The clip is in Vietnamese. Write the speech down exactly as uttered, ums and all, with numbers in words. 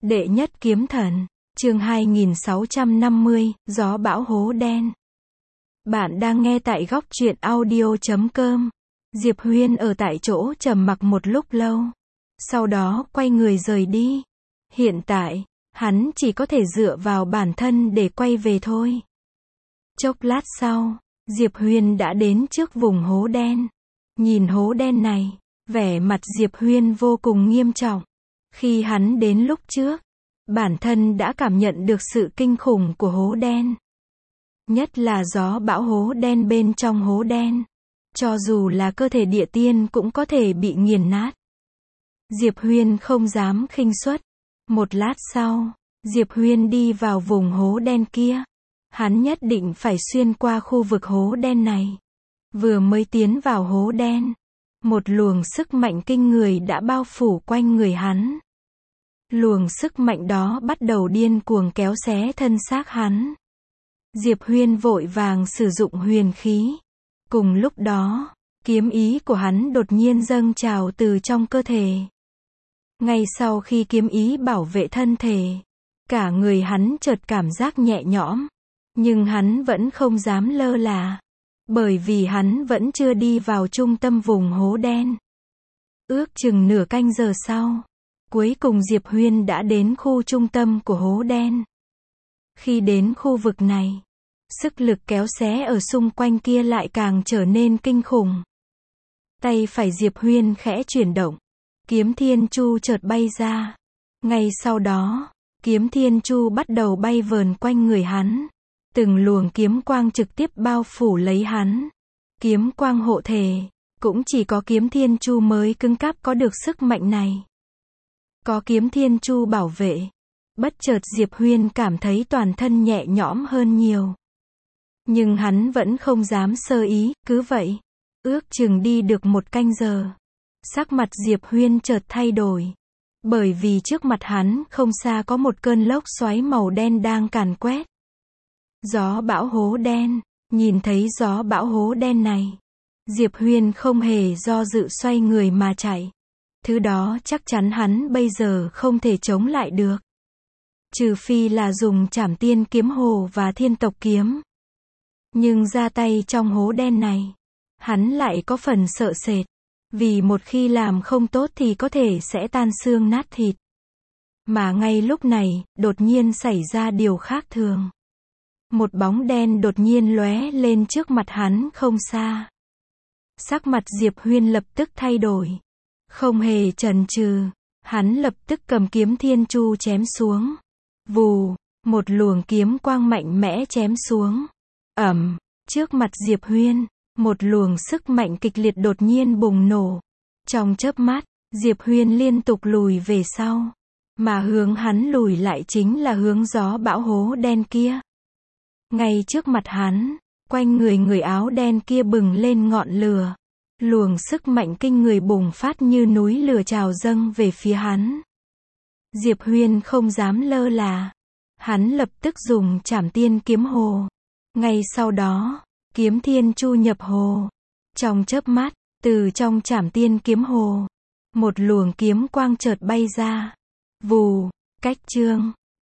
Đệ nhất kiếm thần, chương hai nghìn sáu trăm năm mươi, gió bão hố đen. Bạn đang nghe tại góc truyện audio chấm com. Diệp Huyên ở tại chỗ trầm mặc một lúc lâu. Sau đó quay người rời đi. Hiện tại, hắn chỉ có thể dựa vào bản thân để quay về thôi. Chốc lát sau, Diệp Huyên đã đến trước vùng hố đen. Nhìn hố đen này, vẻ mặt Diệp Huyên vô cùng nghiêm trọng. Khi hắn đến lúc trước, bản thân đã cảm nhận được sự kinh khủng của hố đen. Nhất là gió bão hố đen bên trong hố đen. Cho dù là cơ thể địa tiên cũng có thể bị nghiền nát. Diệp Huyên không dám khinh suất. Một lát sau, Diệp Huyên đi vào vùng hố đen kia. Hắn nhất định phải xuyên qua khu vực hố đen này. Vừa mới tiến vào hố đen, một luồng sức mạnh kinh người đã bao phủ quanh người hắn. Luồng sức mạnh đó bắt đầu điên cuồng kéo xé thân xác hắn. Diệp Huyên vội vàng sử dụng huyền khí. Cùng lúc đó, kiếm ý của hắn đột nhiên dâng trào từ trong cơ thể. Ngay sau khi kiếm ý bảo vệ thân thể, cả người hắn chợt cảm giác nhẹ nhõm. Nhưng hắn vẫn không dám lơ là. Bởi vì hắn vẫn chưa đi vào trung tâm vùng hố đen. Ước chừng nửa canh giờ sau, cuối cùng Diệp Huyên đã đến khu trung tâm của hố đen. Khi đến khu vực này, sức lực kéo xé ở xung quanh kia lại càng trở nên kinh khủng. Tay phải Diệp Huyên khẽ chuyển động. Kiếm thiên chu chợt bay ra. Ngay sau đó, kiếm thiên chu bắt đầu bay vờn quanh người hắn. Từng luồng kiếm quang trực tiếp bao phủ lấy hắn. Kiếm quang hộ thể, cũng chỉ có kiếm thiên chu mới cứng cáp có được sức mạnh này. Có kiếm thiên chu bảo vệ, bất chợt Diệp Huyên cảm thấy toàn thân nhẹ nhõm hơn nhiều. Nhưng hắn vẫn không dám sơ ý, cứ vậy. Ước chừng đi được một canh giờ. Sắc mặt Diệp Huyên chợt thay đổi. Bởi vì trước mặt hắn không xa có một cơn lốc xoáy màu đen đang càn quét. Gió bão hố đen, nhìn thấy gió bão hố đen này. Diệp Huyên không hề do dự xoay người mà chạy. Thứ đó chắc chắn hắn bây giờ không thể chống lại được. Trừ phi là dùng trảm tiên kiếm hồ và thiên tộc kiếm. Nhưng ra tay trong hố đen này, hắn lại có phần sợ sệt. Vì một khi làm không tốt thì có thể sẽ tan xương nát thịt. Mà ngay lúc này, đột nhiên xảy ra điều khác thường. Một bóng đen đột nhiên lóe lên trước mặt hắn không xa. Sắc mặt Diệp Huyên lập tức thay đổi. Không hề chần chừ, hắn lập tức cầm kiếm thiên chu chém xuống. Vù, một luồng kiếm quang mạnh mẽ chém xuống. Ầm, trước mặt Diệp Huyên, một luồng sức mạnh kịch liệt đột nhiên bùng nổ. Trong chớp mắt, Diệp Huyên liên tục lùi về sau. Mà hướng hắn lùi lại chính là hướng gió bão hố đen kia. Ngay trước mặt hắn, quanh người người áo đen kia bừng lên ngọn lửa. Luồng sức mạnh kinh người bùng phát như núi lửa trào dâng về phía hắn. Diệp Huyên không dám lơ là. Hắn lập tức dùng trảm tiên kiếm hồ. Ngay sau đó, kiếm thiên chu nhập hồ. Trong chớp mắt, từ trong trảm tiên kiếm hồ, một luồng kiếm quang chợt bay ra. Vù, cách chương.